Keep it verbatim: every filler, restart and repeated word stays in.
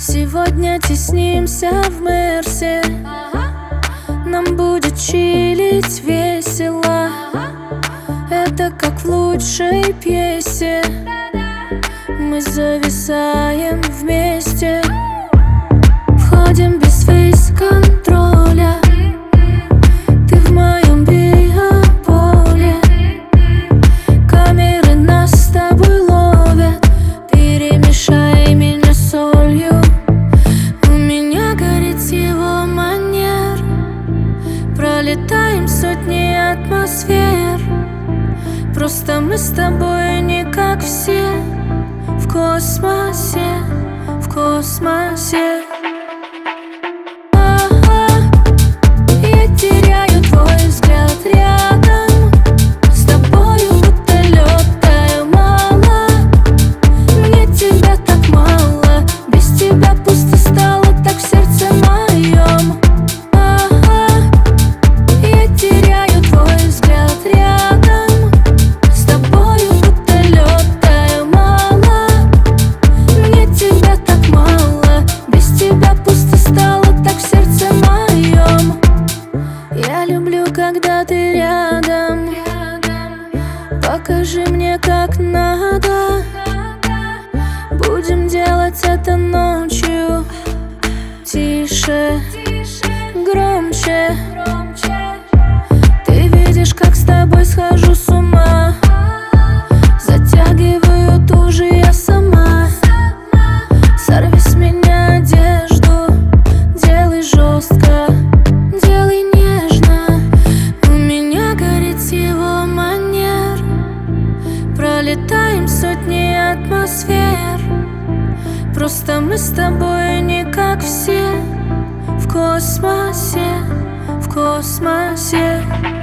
Сегодня теснимся в Мерсе, нам будет чилить весело. Это как в лучшей пьесе, мы зависаем вместе. Входим без фейс-контроля, ты в моем биополе. Камеры нас с тобой ловят, перемешай меня с солью. У меня горит его манер, пролетаем сотни атмосфер. Просто мы с тобой не как все, в космосе, в космосе. Когда ты рядом, покажи мне, как надо. Будем делать это ночью, тише, громче. Ты видишь, как с тобой схожу с ума, затягиваю туже я сама. Сорви с меня одежду, делай жестко, делай нежно. Его манер, пролетаем сотни атмосфер. Просто мы с тобой не как все, в космосе, в космосе.